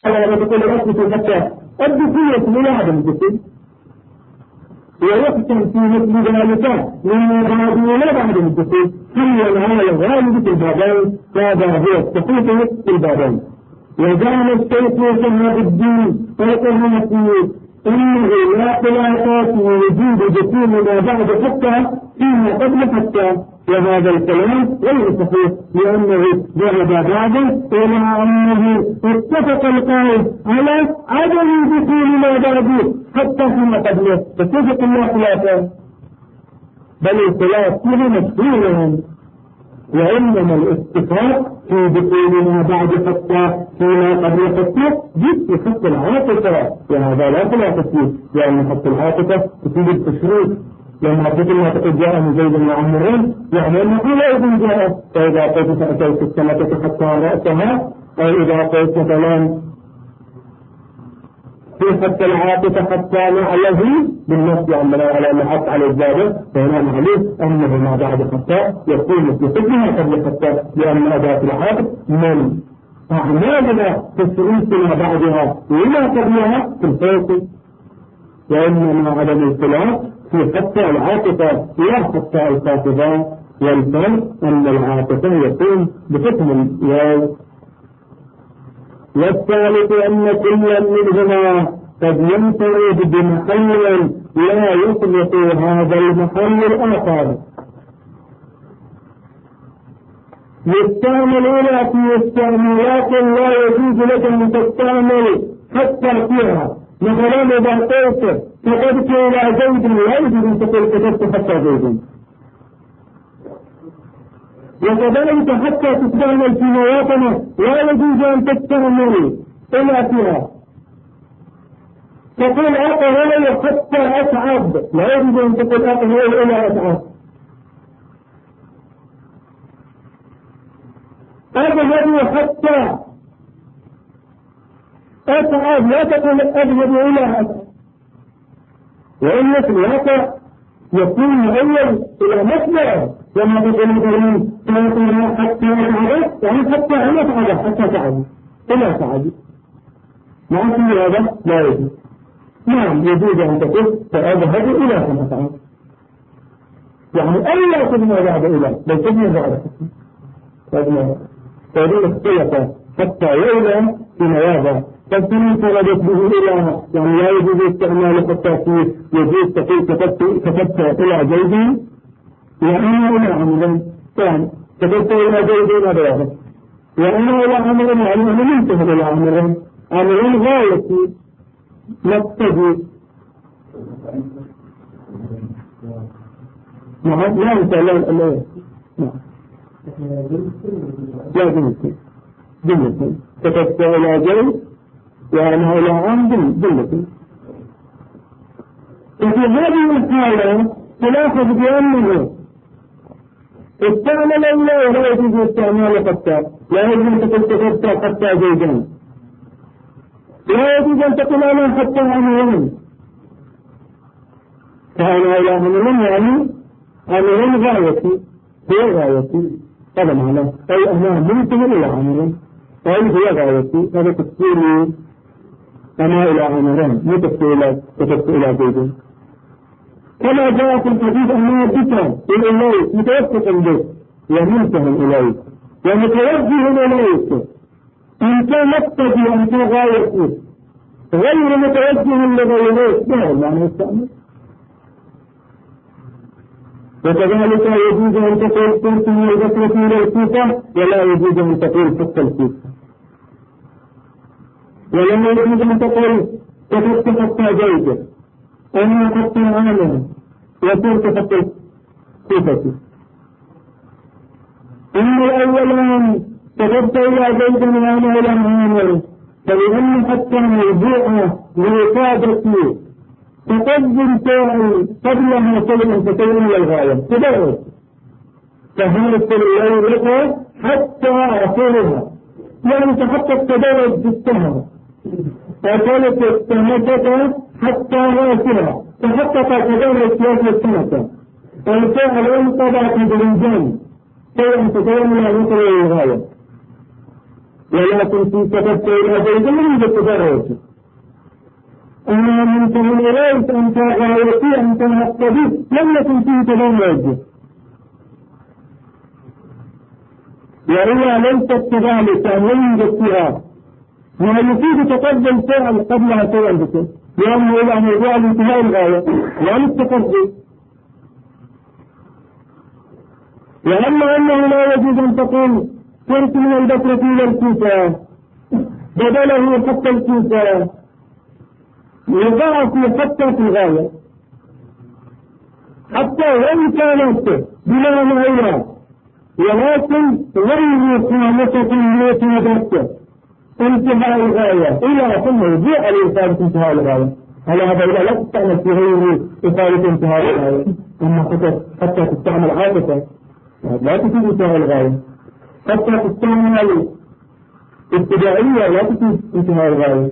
على تقول الأسلة حتى الدخول إلى عدم الدخول ويحسن في مثل ذلك من هذه لا بعد الدخول حل هذا الغالب في البابين هذا هو الصحيح في البابين. وجعل الشيخ شهاب الدين فيقول فيه إنه لا خلافات في وجود دخول ما بعد حتى فيما قبل حتى، وهذا الكلام غير صحيح لأنه ذهب بعده إلى أنه اتفق القائل على عدم دخول ما بعده حتى فيما قبله، فاتفق الله خلافه، بل الخلاف فيه مشهور، وإنما الاتفاق في دخول ما بعد حتى فيما قبل حتى جد حتى العاطفة، وهذا لا خلاف فيه لأن حتى العاطفة تفيد التشريك. لما قلنا تقول جاء من زيد بن عمرو يعني أنه لا يكون جاء، فإذا قلت فأتيت السمكة حتى رأسها، أو إذا قلت مثلا في حتى العاطفة حتى نعله بالنص عندنا على محط على الزادة، فهنا معلوم أنه ما بعد حتى يكون في حكمها قبل حتى، لأن أداة العاطف من أعمالنا تشريكنا بعدها لما قبلها في الفوق، وإنما عدم الخلاف في حتى العاطفة لا حتى الخاطبة، والفرق أن العاطفة يكون بحكم الواو. والثالث أن كل منهما قد ينفرد بمحل لا يطلق هذا المحل الآخر، يستعملون في استعمالات لا يجوز لك أن تستعمل حتى فيها، مثلا إذا قلت كتبت إلى زيد لا يجوز أن تقول كتبت حتى زيد، وكذلك حتى تستعمل في مواطنة لا يجوز أن تستعمل إلا فيها، تقول أقرأ حتى أتعب لا يجوز أن تقول أقرأ إلى أتعب، أذهب حتى أتعب لا تقول أذهب إلى أتعب، وإن السياق يكون مؤول إلى مصدر، لما تقول مثلا تقول حتى أتعب يعني حتى أن أتعب حتى تعب إلى تعب، مع أن هذا لا يجوز. نعم يجوز أن تقول فأذهب إلى كما تعب، يعني ألا تبنى بعد إلى بل تبنى بعد فهذه اختلف حتى يولى في مواضع، فالسنين فردت به إلى يعني لا يجوز استعمال حتى فيه، يجوز تقول كتبت إلى جيدي وأنا إلى عمرا، يعني كتبت إلى جيدي هذا واحد، وأنا إلى عمرا يعني أنا منتهى إلى عمرا، عمرا غايتي نقتدي لا أنت لا لا جملة كتبت إلى جيد وأنا إلى عام جملة. وفي هذه الحالة تلاحظ بأنه استعمل إلا ولا يجوز استعمال حتى، لا يجوز أن تقول كتبت حتى زيدان، لا يجوز أن تقول أنا حتى عمرين، فأنا إلى عمرين يعني عمرين غايتي هي غايتي، هذا معناه أي أنا منتهي إلى عمرين أي هي غايتي، هذا تفسيري أنا إلى عمرين مو تفسير كتبت إلى زيدان، كما جاء في الحديث أنه بك إلى الله متوسط به ومنتهى إليه ومتوجه إليك، أنت مقتدي أنت غايتي غير متوجه لغيرك، ده معنى يستعمل. وكذلك يجوز أن تقول كنت من البصرة إلى الكوفة ولا يجوز أن تقول حتى الكوفة، ولما يجوز أن تقول كتبت حتى زيد أنا حتى عالم وكنت حتى الكوفة. أما الأولان كتبت إلى زيد وأنا إلى عامر، فلأن حتى موضوعة لإفادة تقدم فاعل قبلها شيئا فتكون إلى الغاية تدعو، فهذا الشيء لك حتى آخرها، يعني تحقق تدرج بالسهر، فكانت السنة حتى آخرها تحقق تدرج في السنة، فالفعل انقضى تدريجان شيئا فتكون إلى الغاية، ولكن في كتبت إلى زيد لم يتدرج. أنا منتهى إليك أنت غايتي أنت مقتدي لم يكن فيه تدرج. وإلا ليست كذلك من الاجتهاد ما يفيد تقدم فعل قبلها فعل بك لأنه إلى موضوع الانتهاء الغاية لا للتقدم. وأما أنه لا يجوز أن تقول كنت من البصرة إلى الكوفة بدله حتى الكوفة يضاعف حتى في الغاية حتى وإن كانت بلا معينات ولكن غير خامسة لتنبت انتهاء الغاية إلى ثم يجيء لإفادة انتهاء الغاية. على هذا لا تستعمل في غير إفادة انتهاء الغاية. أما حتى تستعمل عاطفة لا تفيد انتهاء الغاية. حتى تستعمل ابتدائية لا تفيد انتهاء الغاية.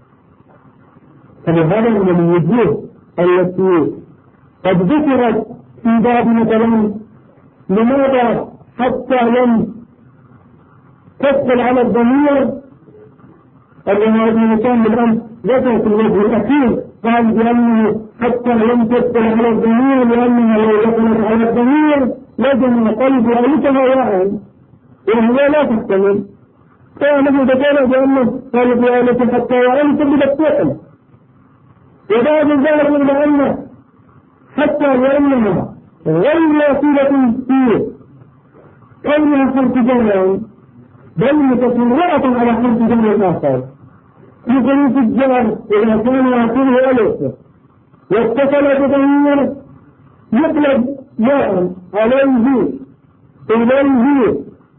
فلهذا من الوجوه التي قد ذكرت في باب مثلا لماذا حتى لم تدخل على الضمير اللي هذه كان بالأمس ذكر في الوجه الأخير قال بأنه حتى لم تدخل على الضمير لأنها لو دخلت على الضمير لزم قلب رأيتها واعي وهي لا تحتمل. فنحن ذكرنا بأنه قال بأنه حتى وأنت بالتقل وبعد ذلك إلى أنه حتى لأنها غير وسيلة فيه كونها حرف جمع بل متسرعة على حرف جمع آخر في ظروف الجار إذا كان آخره ألف واتصل بضمير يقلب ماء عليه إليه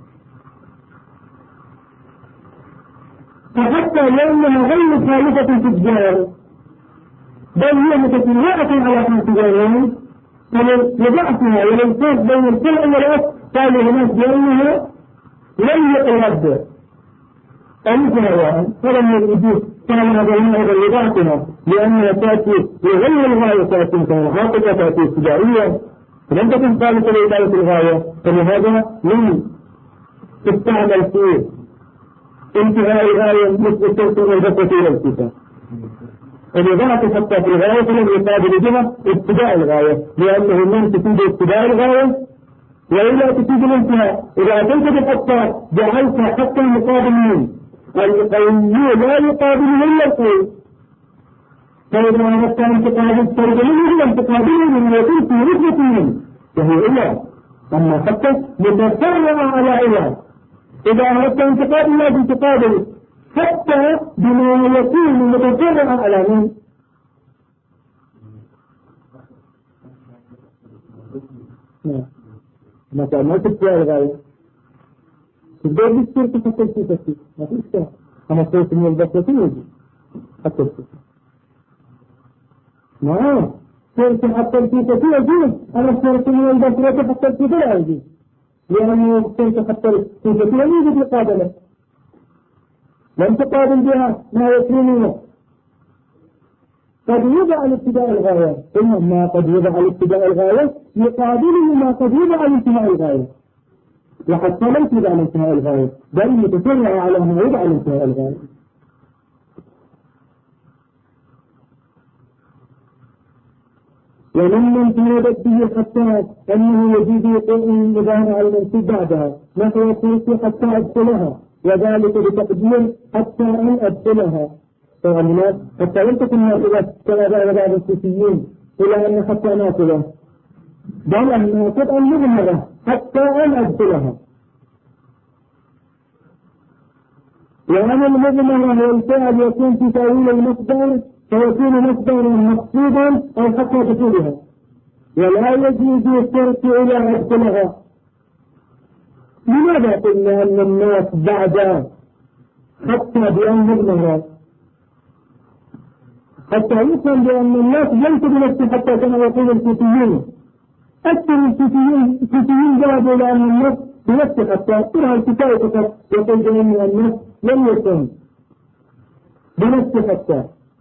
فحتى لأنها غير خالفة في الجار بل هي متسرعة على حرف جمع فلضعفها وللفرق بين الفرع والأصل قالوا هناك بأنها لم يتردد أنتها فلم يجوز كان هذا المعنى لضعفها لأنها تأتي لغير الغاية تأتي كمحاطة تأتي ابتدائية فلم تكن ثالثة لإدارة الغاية فلهذا لم تستعمل في انتهاء الغاية مثل التوصيل والبسط إلى الكتاب. الإضافة حتى في الغاية فلم يقابل بها ابتداء الغاية لأنه لم تفيد ابتداء الغاية وإلا تفيد الانتهاء. إذا أتيت حتى جعلت حتى المقابل منه القوي لا يقابله إلا القوي فإذا أردت أن تقابل ترجمه لم تقابله من يكون في نسبة منه وهي إله. أما حتى متفرع على علاج إذا أردت أن تقابل لازم تقابل حتى بما يكون متفرعا على من مثلا ما تبقى الغاية تبدأ بالسير تفكر في تفكير ما في إشكال أنا صوت من البسطة يجي حتى السير نعم صوت حتى السير يجي أنا صوت من البسطة حتى السير لا يجي لأنه صوت حتى السير يجي بقابلة لم تقابل بها ما يكونونه قد يضع الابتداء الغاية إنما قد يضع الابتداء الغاية يقابله ما قد يضع الانتهاء الغاية وحتى ليس يضع الانتهاء الغاية بل متفرع على ما يضع الانتهاء الغاية. وممن تردت به حتى أنه يجيب يقول النظام على المنصوب بعدها نحو الكرسي حتى أدخلها وذلك بتقدير حتى أن أدخلها فالناس حتى لم تكن ناقلة كما بعض الصوفيين إلى أن حتى ناقلة بل أنها تبقى مغمرة حتى أن أدخلها. وأن المغمرة هو الفعل يكون في تأويل المصدر فيكون مصدرا مقصودا أو حتى دخولها ولا يجوز الشرط إلى أدخلها. لماذا قلنا أن الناس بعد حتى بأن مغمرة حتى يفهم بأن الناس ليس بنفسه حتى كما يقول الصوفيين أكثر الصوفيين ذهبوا إلى أن الناس بنفسه حتى ترى الكتاب فقط يقول بأن الناس لم يكن بنفسه حتى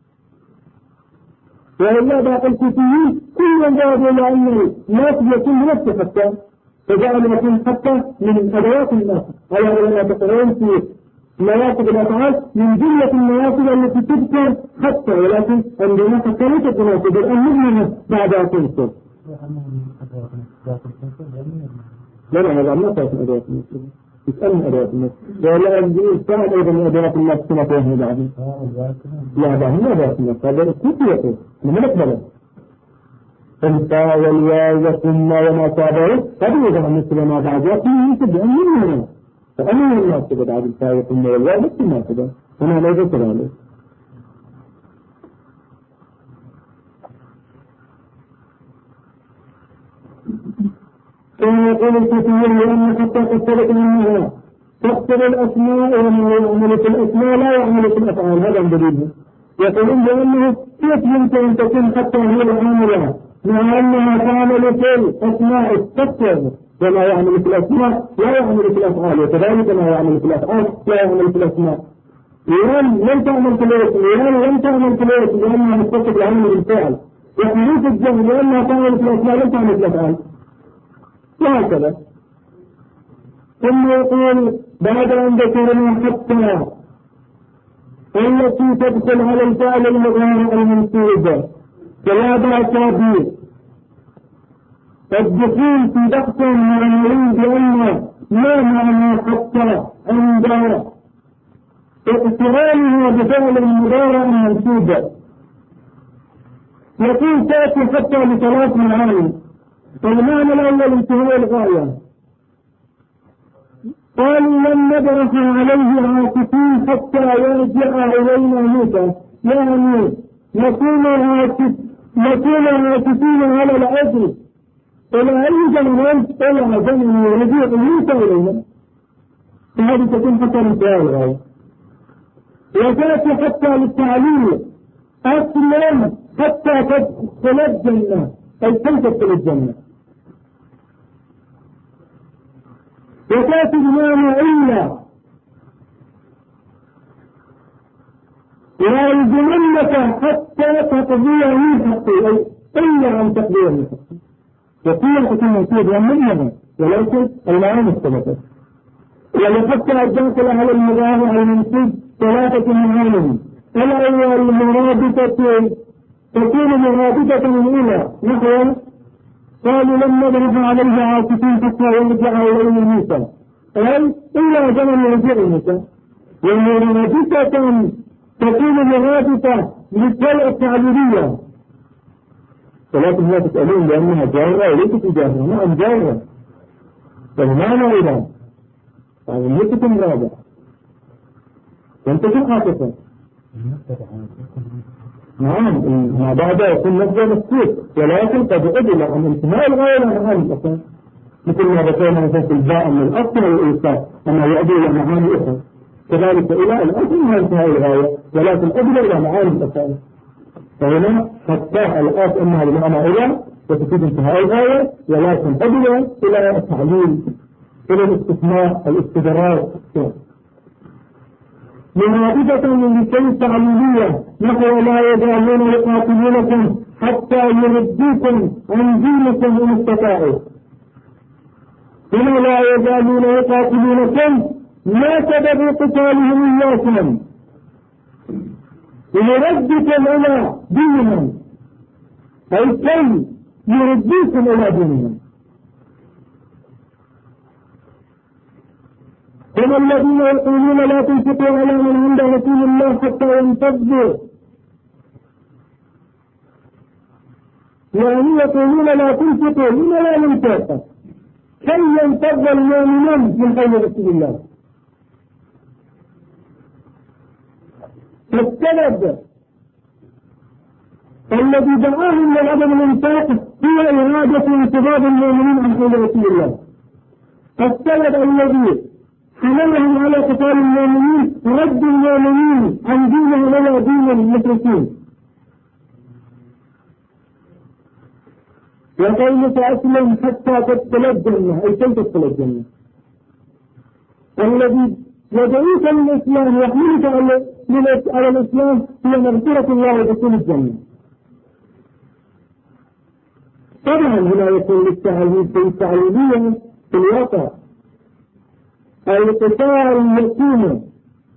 وإلا باقي الصوفيين كلهم ذهبوا إلى أن الناس يكون بنفسه حتى فجعل يكون حتى من أدوات الناس على ما تقرون في نواسب الأفعال من جملة النواسب التي تذكر حتى، ولكن عندنا حتى ليست نواسب المؤمنة بعد تنصب. لا هذا ما كانت أدوات النصب، يسألني أدوات النصب ولا يستعمل أيضا من أدوات النصب كما فيه بعضهم. لا بعضهم أدوات النصب هذا كتير من مقبلة الفاء والواو وثم وما تابعه هذا يجب أن نصب ما بعد فيه تبعا منه، فأمن الناس بعد الفاء والثم والواو بس ما تبع هنا لا يجب ذلك. كما يقول الكثير لأن حتى قد ثبت منها تقتل الأسماء ومن يعمل في الأسماء لا يعمل في الأفعال، هذا دليله. يقولون بأنه كيف يمكن أن تكون حتى هي العاملة مع أنها تعمل في الأسماء تقتل وما يعمل في الأسماء لا يعمل في الأفعال، وكذلك ما يعمل في الأفعال لا يعمل في الأسماء. إيران لم تعمل في الاسم، إيران لم تعمل في الاسم لأنها متصف العلم بالفعل، وحروف الجهل لأنها تعمل في الأسماء لم تعمل في الأفعال، وهكذا. ثم يقول بعد أن ذكرنا حتى التي تدخل على الفعل المضارع المنصوب فلا بأس به الدخول في بحث معنوي بأن ما معنى حتى عند اقترانها بفعل المضارع المنصوب. يقول تأتي حتى لثلاث معاني. المعنى الأول انتهاء الغاية، قالوا لن نبرح عليه عاكفين حتى يرجع إلينا موسى، يعني نكون عاكفين على الأجر إلى أي زمن إلى زمن يرجع موسى إلينا، فهذه تكون حتى لانتهاء الغاية. وتأتي حتى للتعليل، أسلم حتى تدخل الجنة، أي تدخل الجنة. وتأتي بمعنى إلا ويلزمنك حتى تقضي من حقي، أي إلا عن تقضي من حقي. وقيل حكم منصوب ومنه، ولكن المعاني اختلفت. ولحتى الداخل على المضارع المنصوب ثلاثة معاني. الأول المرابطة تكون مرابطة الأولى نحو قالوا لن نضرب عليه عاكفين حتى يرجع إليه موسى، أي إلى زمن يرجع موسى. والمرابطة تكون مرابطة للطلع التعبيرية، ولكن لا تسألون لأنها جارة وليست جارة، نعم جارة فالمعنى إلى يعني ليست مرابطة لم تكن عاطفة. نعم ما بعد يكون مصدر مكتوب، ولكن قد أدل عن انتهاء الغاية إلى معاني أخرى، مثل ما ذكرنا مثلا في الباء من الأصل والإيثار أنه يؤدي إلى معاني أخرى، كذلك إلى الأصل من انتهاء الغاية ولكن أدل إلى معاني أخرى. فهنا حتى الأصل أنها بمعنى إلى وتفيد انتهاء الغاية، ولكن أدل إلى التعليل إلى الاستثناء الاستدراك. مرابطة لكي تعليلية نحو لا يزالون يقاتلونكم حتى يردوكم عن دينكم إن استطاعوا. هنا لا يزالون يقاتلونكم ما سبب قتالهم إياكم ليردكم إلى دينهم، أي كي يردوكم إلى دينهم. هم الذين يقولون لا تنفقوا على من عند رسول الله حتى ينفضوا، يعني يقولون لا تنفقوا لما لا ننفق كي ينفض المؤمنون من حول رسول الله. فالسبب الذي دعاهم لعدم الانفاق هو إرادة انتفاض المؤمنين عن حول رسول الله. السبب الذي حملهم على قتال المؤمنين رد المؤمنين عن دينهم إلى دين المشركين. وقولك أسلم حتى تدخل الجنة، أي كي تدخل الجنة. الذي يدعوك للإسلام يحملك على الإسلام هي مغفرة الله ودخول الجنة. طبعا هنا يكون للتعليل في التعليلية في الواقع القطاع اليقين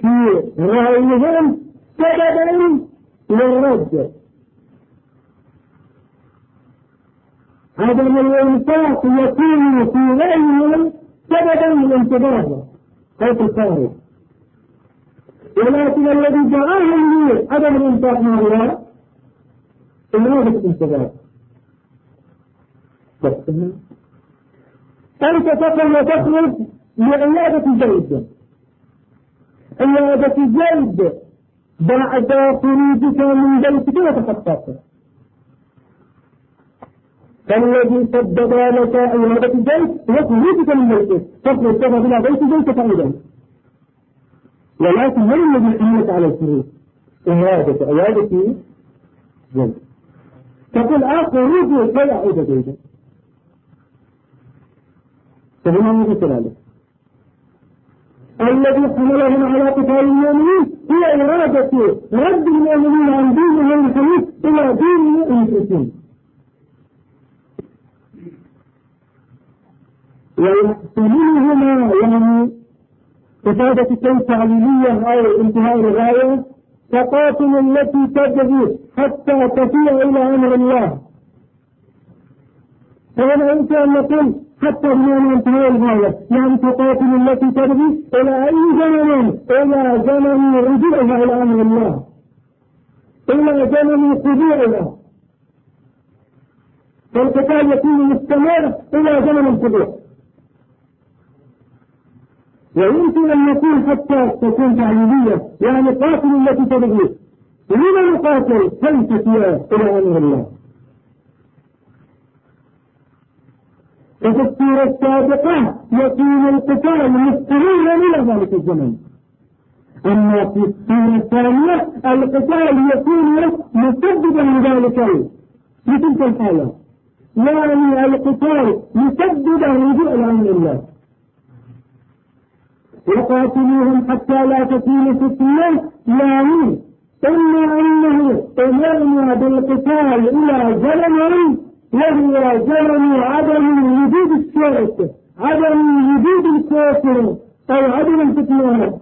في رأيهم سببا للرد. عدم الإنفاق يكون في رأيهم سببا للانتظار أو في الخارج، ولكن الذي جعلهم لي عدم الإنفاق مع الله إرادة الانتظار. أنت تقوم وتخرج لعيادة الجلد، عيادة الجلد بعد خروجك من بيتك وتخططك، فالذي سبب لك عيادة الجلد هو خروجك من بيتك، تخرج تذهب إلى بيت بيتك أيضا، ولكن من الذي حملك على الخروج؟ عيادة جلد. تقول خروجي فلا أعيد بيتك، فهنا مثل ذلك. الذي حملهم على قتال المؤمنين هي إرادة رد المؤمنين عن دينهم الحنيف إلى دين المشركين، ويحتملهما يعني إفادة الكون تعليلية أو انتهاء الغاية كقاتل التي تبغي حتى تفيء إلى أمر الله. فهنا يمكن أن نقول حتى بمعنى انتهاء الغاية، يعني تقاتل التي تبغي إلى أي زمن؟ إلى زمن رجوعها إلى أمر الله، إلى زمن خضوعها، فالقتال يكون مستمر إلى زمن الخضوع. ويمكن أن نقول حتى تكون تعليلية، يعني قاتل التي تبغي، لمن نقاتل؟ كيف فيها إلى أمر الله. وفي السورة السابقة يكون القتال مستمرا إلى ذلك الزمن، أما في السورة الثانية القتال يكون مسببا لذلك لتلك الحالة، يعني القتال مسببا رجوع لأمر الله. وقاتلوهم حتى لا تكون فتنة، يعني إما أنه أمرنا بالقتال إلى زمن وهو زمن عدم وجود الشرك، عدم وجود الكافر أو عدم الفتنة.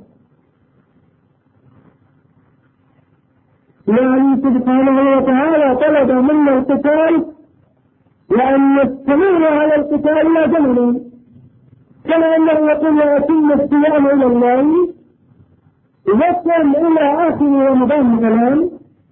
يعني سبحانه وتعالى طلب منا القتال وأن نستمر على القتال إلى زمن، كما أنه يقول وأتم الصيام إلى الله وصل إلى آخر رمضان مثلا،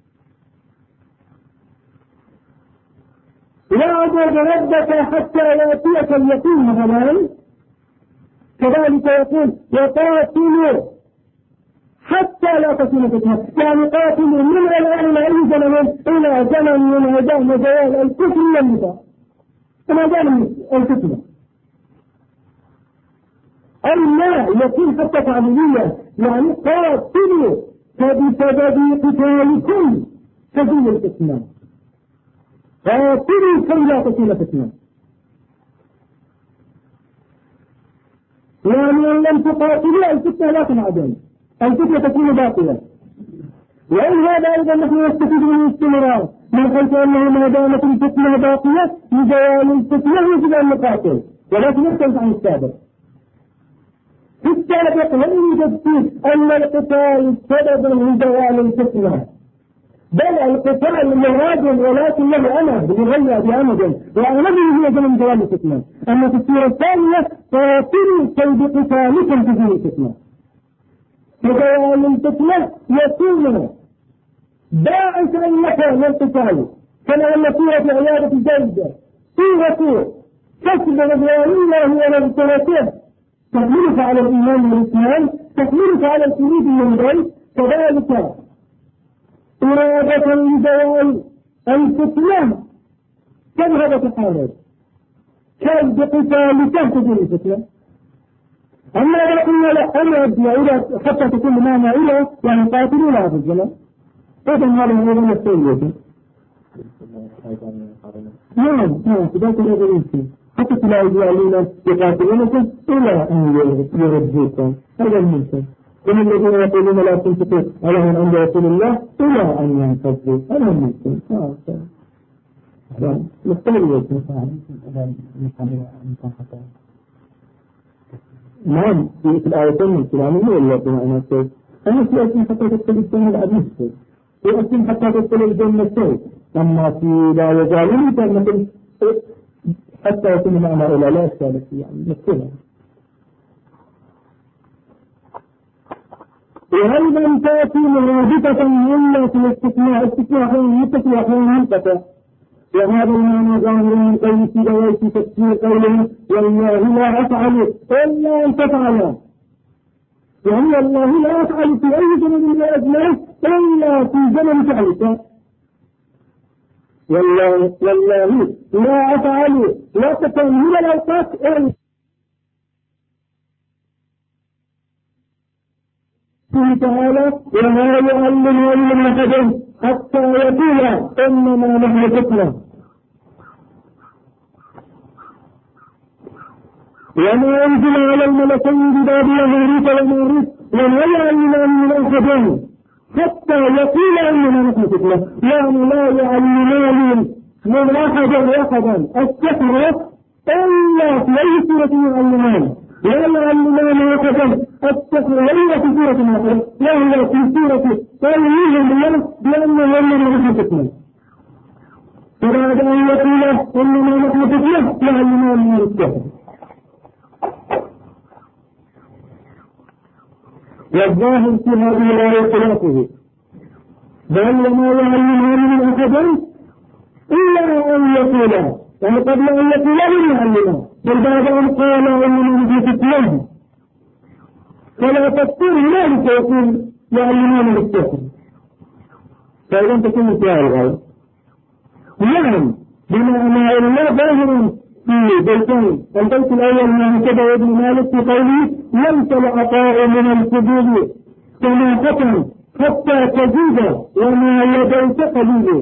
واعبد ربك حتى يأتيك اليقين مثلا، كذلك يقول وقاتلوا حتى لا تكون فتنة، يعني قاتلوا من الآن إلى أي زمن؟ إلى زمن من عدم زوال الكفر والنفاق، كما زال الفتنة. أما يكون حتى تعليلية، يعني قاتلوا فبسبب قتالكم تزول الفتنة، قاتلوا كي لا تكون فتنة. يعني إن لم تقاتلوا الفتنة لا تنعدم، الفتنة تكون باطلة. وإن هذا أيضا نحن نستفيد من الاستمرار، من حيث أنه ما دامت الفتنة باقية لزوال الفتنة يجب أن نقاتل، ولكن نختلف عن السابق. في السابق لم يوجد فيه أن القتال سبب لزوال الفتنة، بل القتال مراد ولكن له أمد يغلى بأمد، وأمده هو زمن زوال الفتنة. أما في السورة الثانية قاتلوا كي بقتالكم تزول الفتنة، فزوال الفتنة يكون باعثا لك للقتال، كما أن سورة عيادة الجلد سورة كسب رضوان الله ونصرته تحملك على الإيمان والإسلام، تحملك على الخروج من البيت، كذلك إرادة لزوال الفتنة تذهب تحارب كان بقتالك تزول الفتنة. أما إذا قلنا لا أمعد إلى حتى تكون معنا إلى يعني قاتلوا لها في الزمن، إذن هذا هو المسؤولية. نعم إذا كنا ذلك حتى لا يجعلون يقاتلونكم إلى أن يردوكم، هذا المنكر. ومن الذين يقولون لا تنفقوا على من عند رسول الله إلى أن ينفقوا، هذا المنكر. مستمرية نعم في الآيتين من كلام الله بما أنه أنا في أسم حتى تدخل الجنة بعد نفسه، في أسم حتى تدخل الجنة شيء، أما في لا يزالون مثل حتى يكون معنا إلى لا إشكال فيه يعني مثلها. وهل لم تأتي مرادفة إلا في استثناء متصل وحين منقطع، وهذا المعنى ظاهر من قول سيدويه في تفسير قوله والله لا أفعل إلا أن تفعل، يعني والله لا أفعل في أي زمن من الأزمان إلا في زمن فعلك. والله لا أفعل وقتا من الأوقات إلا تعالى وما يعلمه من أحد حتى يقول إنما نحن فتنة، وما أنزل على الملكين ببابل هاروت وماروت وما يعلمان من أحد حتى يقول إنما نحن فتنة، يعني لا يعلمان من أحدا السحر إلا في أي سورة يعلمان، لا يعلمان أحدا السحر إلا في سورة واحدة، لا هو في سورة قوله الله بأنه إنما نحن فتنة. فبعد أن يقول إنما نحن فتنة يعلمان من السحر. والظاهر في هذه الآية خلافه، بل وما يعلمان من أحد إلا أن يقولا، يعني قبل أن يقولا لم يعلمان، بل بعد أن قال إنما نحن فتنة فلا تذكر ذلك يقول يعلمان بالسحر، فإذا تكون انتهاء الغاية. نعم بما أن الله ظاهر في بيتين، البيت الأول ما كتبه ابن مالك في قوله ليس العطاء من الفضول سماحة حتى تزيد وما لديك قليل،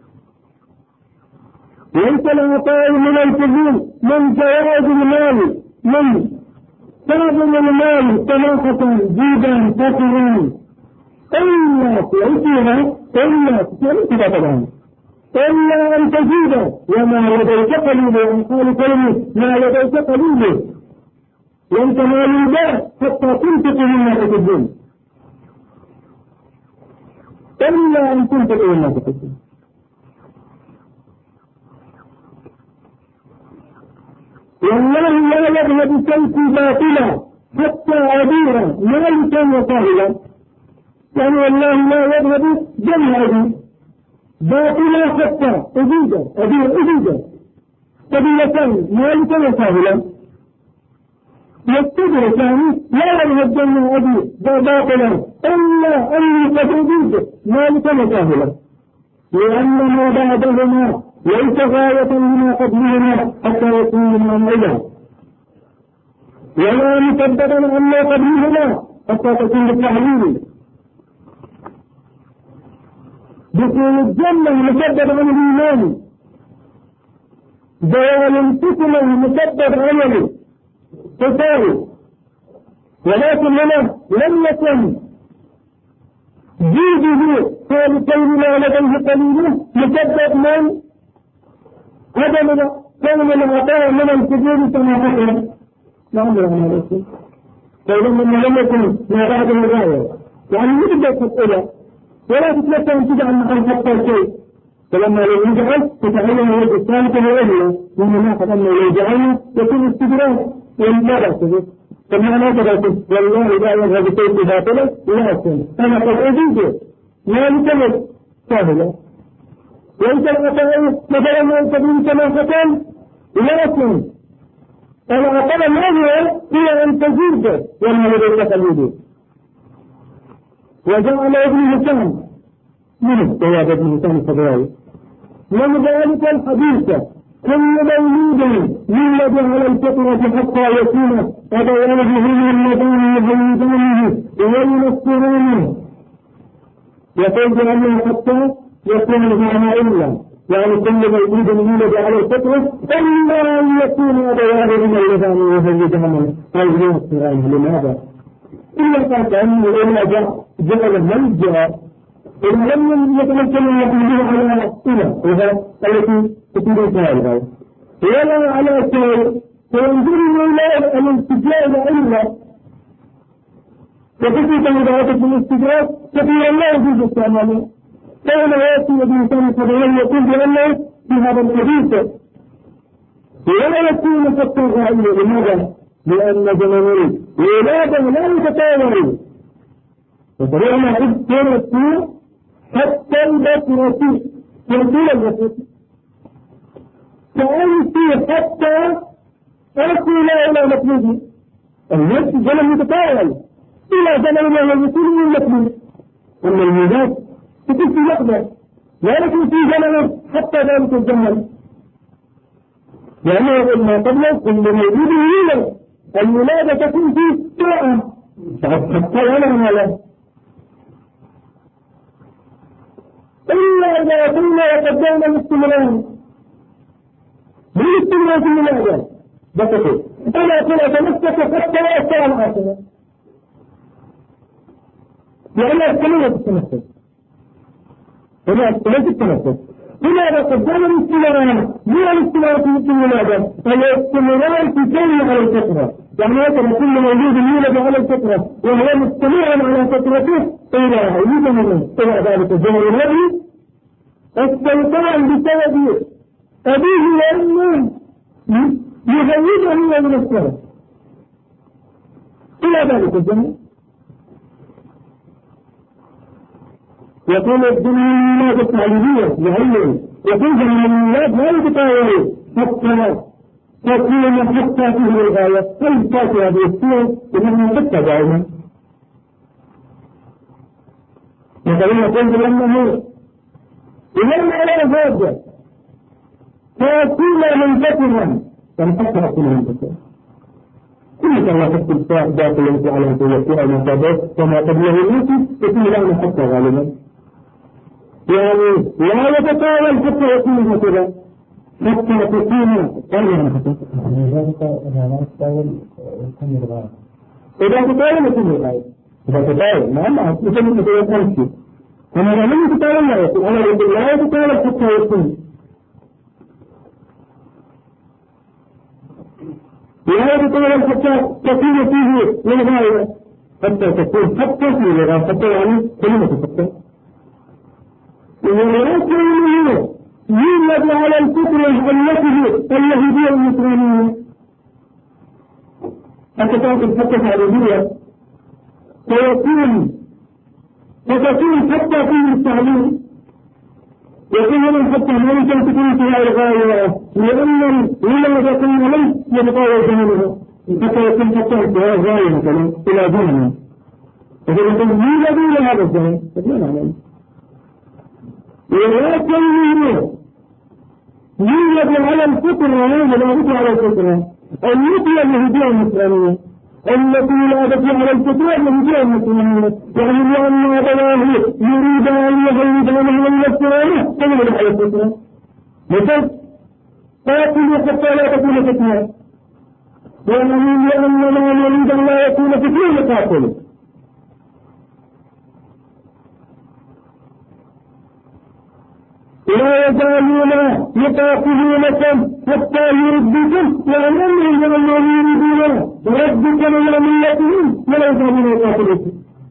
ليس العطاء من الفضول من جواد المال من ثمن المال سماحة جيدا فخرا إلا تعيشها إلا تعيشها طبعا إلا أن تزيد وما لديك قليل، يعني قال كلمة ما لديك قليل وانت ما لله حتى تنفق مما تحبون إلا أن تنفق مما تحبون. والله لا يذهب سيفي باطلا حتى أدير مالكا وصاهلا، يعني والله لا يذهب جمع أدير باطلا حتى أدير قبيلتين مالكا وصاهلا، يستدرك يعني لا يذهب جمع أدير باطلا إلا أن قد أدير مالكا وصاهلا، لأن ما بعدهما ليس غاية لما قبلهما حتى يكون موعدا، ولا مسببا عما قبلهما حتى تكون بالتعليل. دخول الجنة مسبب عن الإيمان، زوال الفتنة مسبب عمله تساوي، ولكن هنا لم يكن جيده ثالثين ما لديه قليله مسبب من عدم كون العطاء من الفجور سماحة. نعم يا عليكم، فإذا لم يكن ما بعد الغاية يعني يبدأ تسأله ولا تتلقى أن تجعل معه حتى شيء، فلما لو يجعل تتعلم الوجه الثالثة وإلا مما قدمنا لو جعلنا يكون استدراك والمبارك، فمعنى كذلك والله لا يذهب سيف باطلا لكن أنا قد أجيزه ما لكلك سهلة، ليس العطاء مثلا ما يكون سماحة لكن العطاء الأول هي أن تزيد وما لديك قليل. وجعل ابن هشام منه جواب ابن هشام الخضراوي من ذلك الحديث كل مولود يولد على الفطرة حتى يكون أبواه من المدان يهودانه وينصرانه، يقول عنه حتى يكون المعنى إلا، يعني كل مولود يولد على الفطرة إلا أن يكون أبواه من المدان يهودانه أو ينصرانه. لماذا؟ إلا قال أنه إلا جعل من جاء إن لم يتمكن أن يحمله على إله وهذا التي تكون فيها ولا على شيء فينظر إلى الاتجاه إلا وخصوصا إذا أتت بالاستدراك كثيرا لا يجوز استعماله. كان يأتي الإنسان الطبيعي يقول بأنه في هذا الحديث ولا يكون فقط غائيا. لماذا؟ لأن زمن الولادة لا يتطاول، وطبيعي نعرف كان السوء حتى البصرة تنزيل البصرة فأنتي حتى أصل إلى مطلوب النفس زمن يتطاول إلى زمن ما يكون من المطلوب. أما الميلاد تكون في لحظة ولكن في زمن حتى ذلك الزمن، لأنه ما قبله كل موجود يولد. الولادة تكون في ساعة حتى ولا إلا إذا كنا وقدمنا الاستمرار بالاستمرار في الولادة بكتب أنا كنا تمسك حتى الساعة العاشرة لأنها استمرار في التمسك هنا استمرار في التمسك. هنا قدمنا الاستمرار من الاستمرار في الولادة الاستمرار في كون على الفطرة، يعني مثلا كل موجود يولد على الفطرة وهو مستمر على فطرته إلى ذلك الزمن الذي السلطان بسبب أبيه وأمه يغيبه من السلطان إلى ذلك الزمن. يكون الدنيا الميلاد التعليمية لعلم يكون زمن الميلاد لا يتطاول حتى تكون حتى فيه الغاية. هل تأتي هذه السورة إنها حتى دائما مثلا يقول بأنه لما لا زاد فيكون منفتحا فانفتح كل منفتح كل كما تكتب ساعة داخل يمكن على أن تيسير المسابات وما قبله الوقت يكون لعنة حتى غالبا، يعني لا يتطاول حتى يكون هكذا حتى تكون قليلا حتى إذا تطاول يكون الغاية إذا تطاول نعم مثل متطاول أمشي أنا لم يتطاول لا يكون أنا يقول لا يتطاول حتى يكون لا يتطاول حتى تكون فيه الغاية حتى تكون حتى فيه الغاية حتى يعني كلمة حتى ولكن يولد على الفطرة اليهودية النصرانية حتى تأخذ حتى العربية فتكون حتى فيه التعليم يقول حتى ما يمكن تكون فيها الغاية لأن الولادة كان لم يتطاول زمنها حتى يكون حتى فيها الغاية مثلا إلى زمن فإذا يولد إلى هذا الزمن فلا نعلم. ولكن يولد على الفطرة على الفطرة التي اليهودية النصرانية التي ولادت على الفطرة اليهودية النصرانية، يعني لأن أبواه يريد أن يغيبانه من النصرانية فيولد على الفطرة مثل قاتلوا حتى لا تكون فتنة وأنه لأن ما يريد أن لا يكون فتنة يقاتل. لا يزالون يقاتلونكم حتى يردكم وعن أمرهم الذي يريدون ردكم إلى ملتهم ولا يزالون يقاتلونكم.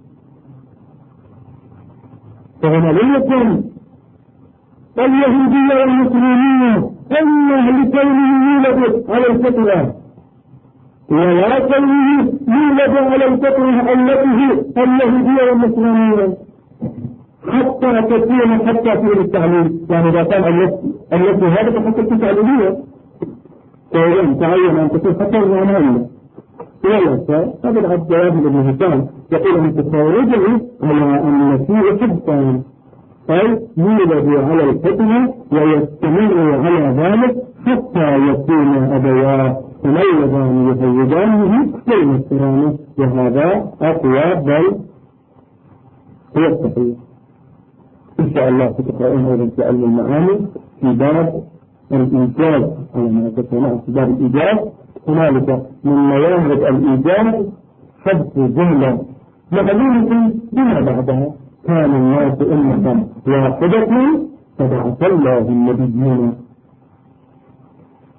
فغنليكم اليهودية والمسلمين أنه لكونه يولد على الفطرة ولا كونه يولد على الفطرة التي هي اليهودية والمسلمين حتى تكون حتى في التعليم، يعني إذا كان التي هذا حتى في التعليمية تعين أن تكون حتى الرمانية ولا هذا العبد جواب ابن هشام يقول أن تتفرجه على أن فيه حبان أي يولد على الحكمة ويستمر على ذلك حتى يكون أبواه فليلان يهودانه ويمسرانه وهذا أقوى بل هو الصحيح. إن شاء الله تتقرؤون أيضا في علم المعاني في باب الإيجاز على ما ذكرناه في باب الإيجاز. هنالك من موارد الإيجاز حذف جملة مغلوبة بما بعدها كان الناس أمة واحدة فبعث الله النبيين.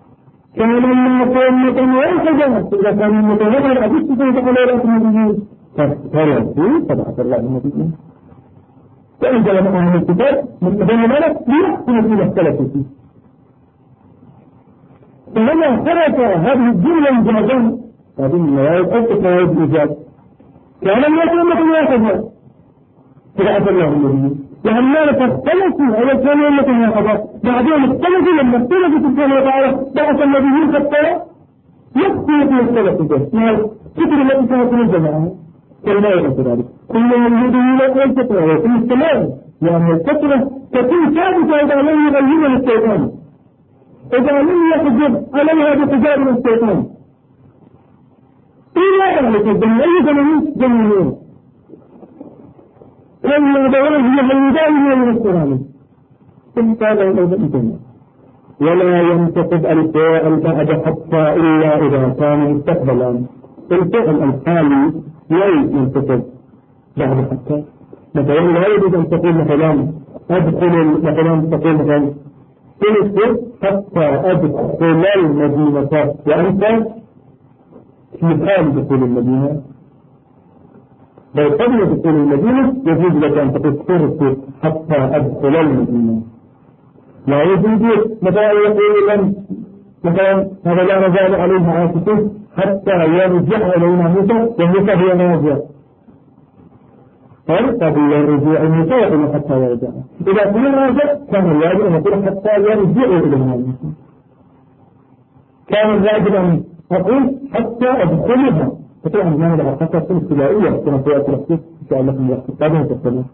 كان الناس أمة واحدة إذا كان المتوفر أبيت سيدة على رأس النبيين فاختلفوا فبعث الله النبيين. فأنزل معهم الكتاب من بين ذلك ليحكموا فيما اختلفوا فيه. فلما خرج هذه الجملة الجمعان هذه المواد أو تقاعد الإجابة كان الناس أمة واحدة فبعث الله النبيين. لأننا فاختلفوا أول كانوا أمة واحدة بعدين اختلفوا لما اختلفوا سبحانه وتعالى بعث النبيين حتى يخفي في اختلفوا به. الفكر التي كانت من الجماعة كما يقول ذلك كل موجود لا الفترة وكل السلام لأن الفترة تكون ثابتة إذا لم يغيرها الشيطان إذا لم يحجب عليها بحجاب من الشيطان إلا ذلك الجميع أي جميع جميعين كان يدعون هي الهداية من القرآن ثم هذا الأوضاع الجميع ولا ينتقد الفعل بعد حتى إلا إذا كان مستقبلا. الفعل الحالي لا ينتقد بعد حتى مثلا لا يجب أن تقول مثلا أدخل مثلا تقول مثلا تنسل حتى أدخل المدينة وأنت في حال دخول المدينة بل قبل دخول المدينة يجوز لك أن تقول تنسل حتى أدخل المدينة. لا يجوز مثلا يقول مثلا هذا لا نزال عليه عاكسون حتى يرجع إلينا موسى وموسى هي نازع قبل الرجوع موسى يقول حتى يرجع. إذا كان نازع كان الواجب أن يقول حتى يرجع إلينا موسى. كان الواجب أن أقول حتى أدخلها فطبعا ما هذا حتى تكون ابتدائية كما في وقت الرسول إن شاء الله في الوقت القادم تكتبه.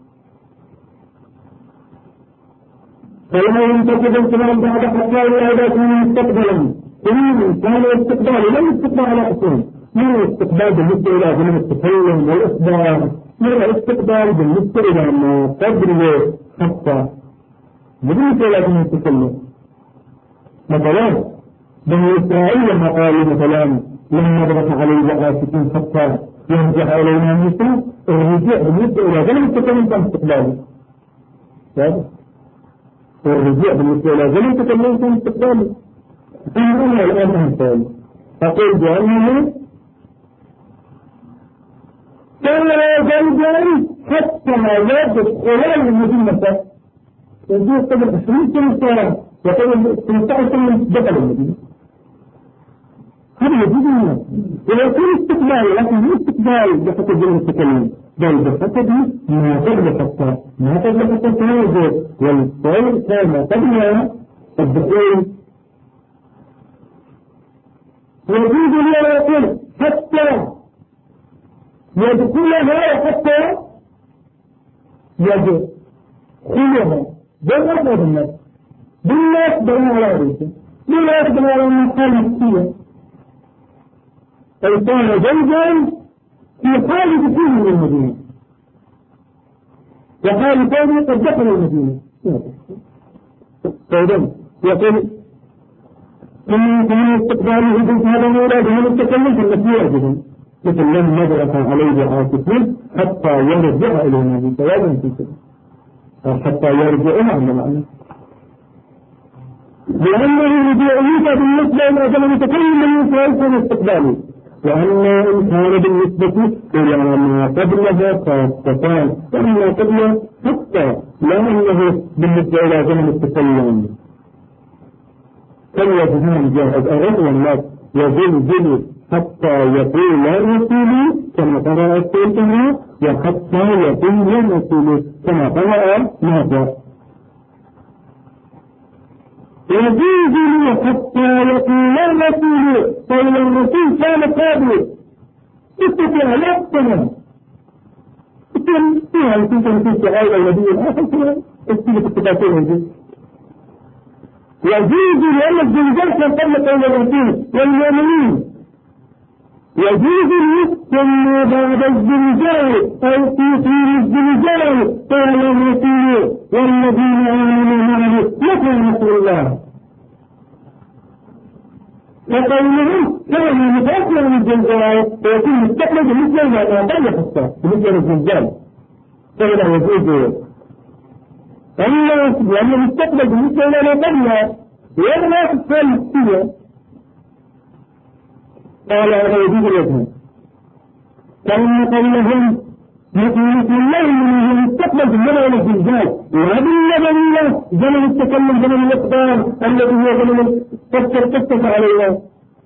فلا ينتقد الكلام بعد حتى إذا كان مستقبلا كان الاستقبال لم يستقبل على أصول من الاستقبال بالنسبة إلى زمن التكلم والإخبار من الاستقبال بالنسبة إلى ما قدره حتى بالنسبة إلى زمن التكلم. مثلا بني إسرائيل لما قالوا مثلا لما ضغط عليه عاكفين حتى يرجع إلينا موسى الرجوع بالنسبة إلى زمن التكلم كان استقباله والرجوع بالنسبة إلى زمن التكلم كان استقباله. أمرنا الآن أنفال أقول بأنه كان يجب حتى ما يجب خلال المدينة يجب قبل 20 سنة وقبل 15 سنة دخل المدينة هذا يجب منه ويكون استقبال لكن مو استقبال بحث الجنة التكلم بل بحث ما قبل حتى تنازل والقول كان قبل الدخول يجوز لي يقول حتى يدخلها وحتى يدخلها بالرغم بالناس بناء على ريسه بالناس بناء على المحال نفسية كان زوجا في حال دخول من المدينة وحال ثاني قد دخل المدينة فإذن يقول من استقباله بهذا المولاد من التكلم فالنسيء أجدا مثل لم ندرك عليه عاكفين حتى يرجع إلينا من ثواب في سبيل حتى يرجعها عند معنى لأنه رجوعية بالنسبة إلى زمن التكلم من يكون استقباله وأن إن كان بالنسبة إلى ما قبله فاستطاع وأما قبله حتى لا أنه بالنسبة إلى زمن التكلم فالوجهان جاهز الرجل والناس يزلزل حتى يقول الرسول كما قرأ السلطنة وحتى يقول الرسول كما قرأ ماذا يزلزل حتى يقول الرسول فإن الرسول كان قابل استطيع لا أكتنا فيها يكون في سعادة النبي الآخر فيها تسكيلة التفاصيل هذه يجوز لأن الزلزال كان قبل قول الرسول والمؤمنين يجوز ثم بعد الزلزال أو في طول الزلزال قال الرسول والذين آمنوا معه متى نصر الله وقولهم كان متأثر من الزلزال ويكون مستقبل بالنسبة إلى ما قبل حتى بالنسبة للزلزال فلا يجوز لأنه مستقبل بالنسبة إلى ما قبل ويغنى في السؤال السيئة قال هذا يجوز الوجه فإن قولهم مثل الله من المستقبل في الزمن والزلزال وهذه النظرية زمن التكلم زمن الإقدار الذي هو زمن قصة عليها.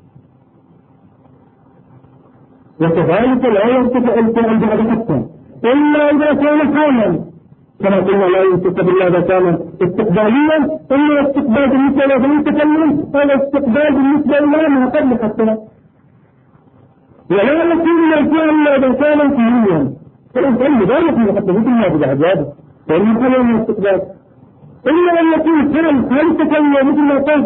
وكذلك لا يرتفع الفعل بعد حتى إلا إذا كان حالا كما قلنا لا ينتقد بالله إذا كان استقباليا إلا الاستقبال بالنسبة إلى زمن التكلم ولا استقبال بالنسبة إلى ما قبل حتى ولا يكون الفعل إذا كان فعليا فالإنسان مبارك حتى مثل ما بدأ عجابه فإنه كان من الاستقبال إلا أن يكون فعل هل تكلم مثل ما قلت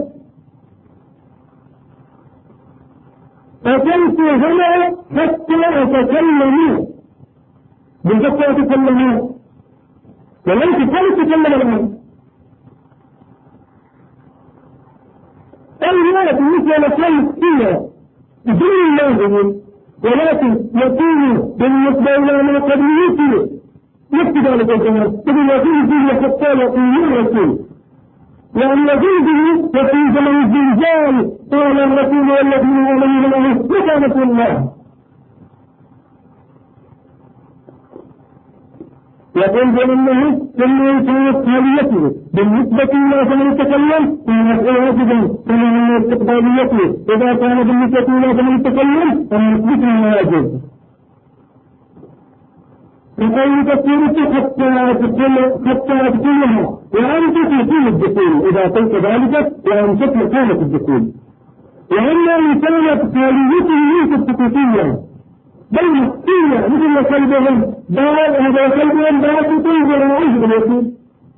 أكلت هنا حتى أتكلم بالضبط أتكلم وليس كيف تكلم الآن أولا بالنسبة لكلمة فيها بدون لازم ولكن يكون بالنسبة إلى ما قد يصير يكتب ذلك الجمال إذن يكون فيه حتى يقول الرسول لأن يجوزه وفي زمن الزلزال قال الرسول والذين آمنوا معه متى نصر الله يقول بأنه لما كانت حاليته بالنسبة إلى زمن التكلم فهو واجبا كما أن استقباليته إذا كان بالنسبة إلى زمن التكلم فمثل واجب فقال تكون حتى أدخلها وأنت في كل الدخول إذا قلت ذلك وأن تكون كانت الدخول وأن إن كانت حاليته ليست حقيقية بل مكتية مثل ما كلبهم هذا كلبهم باسطين جرائه بالوكيل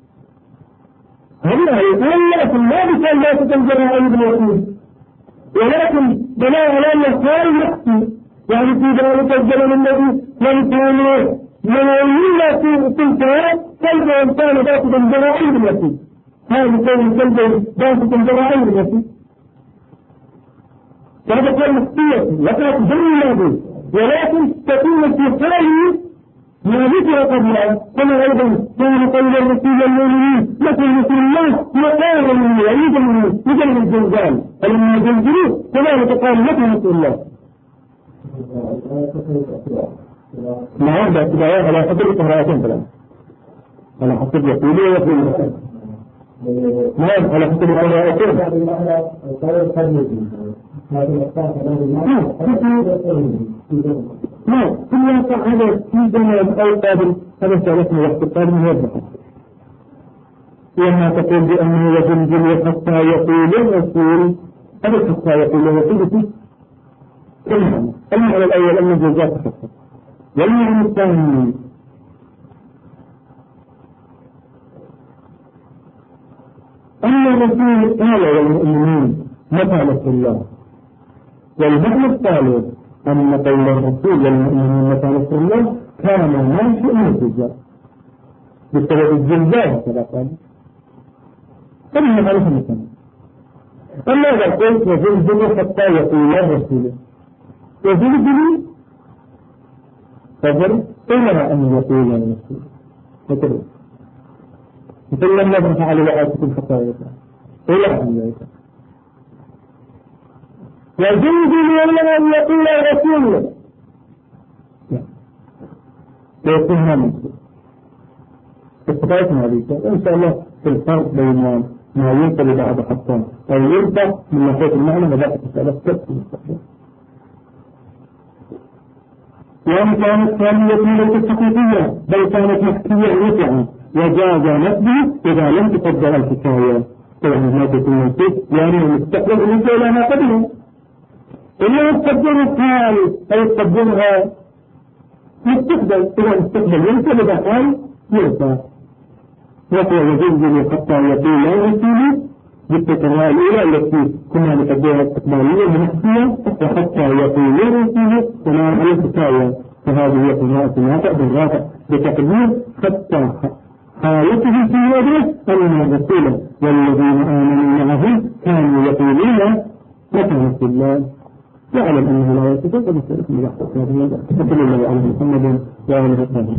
هذا يقول لا بكل باسطا جرائه بالوكيل ولكن بناء على الخال يحكي يعني في ذلك الزمن الذي من كانوا ملايين في تلك كلبهم كان باسطا جرائه بالوكيل هذا كان كلبهم باسطا جرائه بالوكيل فهذا كان مكتية لكن جميلة ولكن تكون في حاله ما ذكر قبلها كما أيضا كان قول الرسول المؤمنين مثل رسول الله وقال منه وعيد منه مثل الزلزال فلما يزلزلوه كذلك قال مثل رسول الله ما عندها اتباعات على حسب القراءتين فلا على حسب يقولوا ويقولوا نعم على حسب القراءتين نعم كل يقع هذا في زمن أو قابل هذا سألتنا وقت القابل من يربحه لما تقول بأنه يزلزل حتى يقول الرسول هذا حتى يقول الرسول فيه المعنى الأول أن الزلزال تخصص والمعنى الثاني أن الرسول قال للمؤمنين متى نصر الله والمعنى الثالث أن قول الرسول للمؤمنين متى نصر الله كان ناشئ من الزلزال بسبب الزلزال كما قال فمن معرفة المكان أما إذا قلت وزلزل حتى يقول الرسول وزلزل فجر إلى أن يقول الرسول فترى مثل لم نظر على وعاتكم حتى يقول إلى أن يقول وزلزل إلى أن يقول الرسول ويكون هذا استفادنا ذلك إن شاء الله في الفرق بين ما ينقل بعد حتى أو ينقل من ناحية المعنى وذلك تسألت كيف المستقبل وإن كانت ثانية ليست حقيقية بل كانت مكتية وسعا وجاز نفسه إذا لم تقدر الحكاية يعني ما تكون منصوب يعني المستقبل إليك إلى ما قبله إلا يستقبل الحال أو يستقبلها مستقبل إذا المستقبل ينسى إذا كان ينسى وهو يزلزل حتى يقول لا يرسل بالتكرار الأولى التي كنا نقدرها استقبالية ونحسية وحتى يقول لا يرسل وما على الحكاية فهذه هي قراءة الواقع بالواقع بتقدير حتى حالته في وجهه أن الرسول والذين آمنوا معه كانوا يقولون متى نصر الله يعلم أنه لا يستطيع فبسألكم الله صلى الله عليه وسلم محمد وآله وصحبه